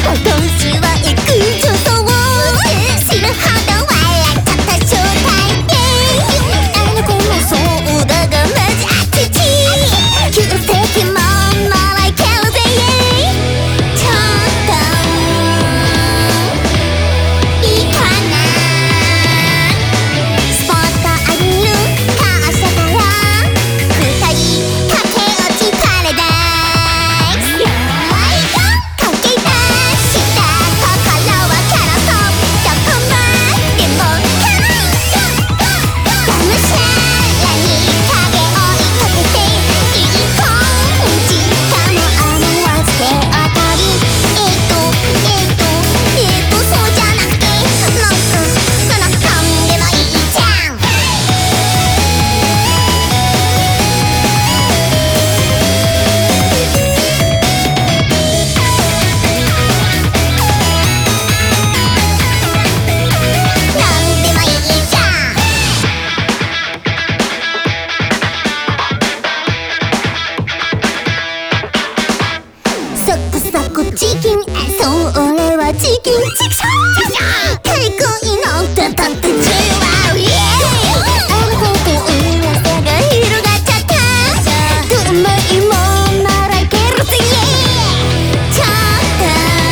チキン、そう俺はチキンチクショー太鼓に乗ってたってじわりあのこと噂が広がっちゃったどんな芋ならいけるぜちょっと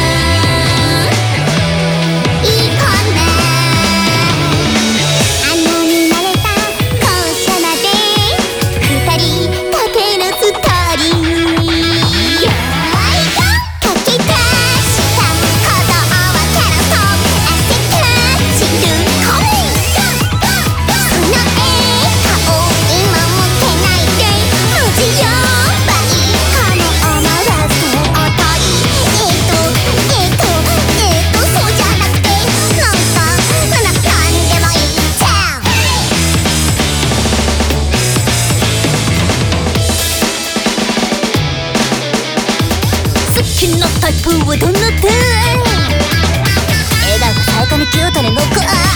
いい子ね穴に慣れた校舎まで二人だけのストーリータイプはどんな手笑顔が最高にキュートで濃厚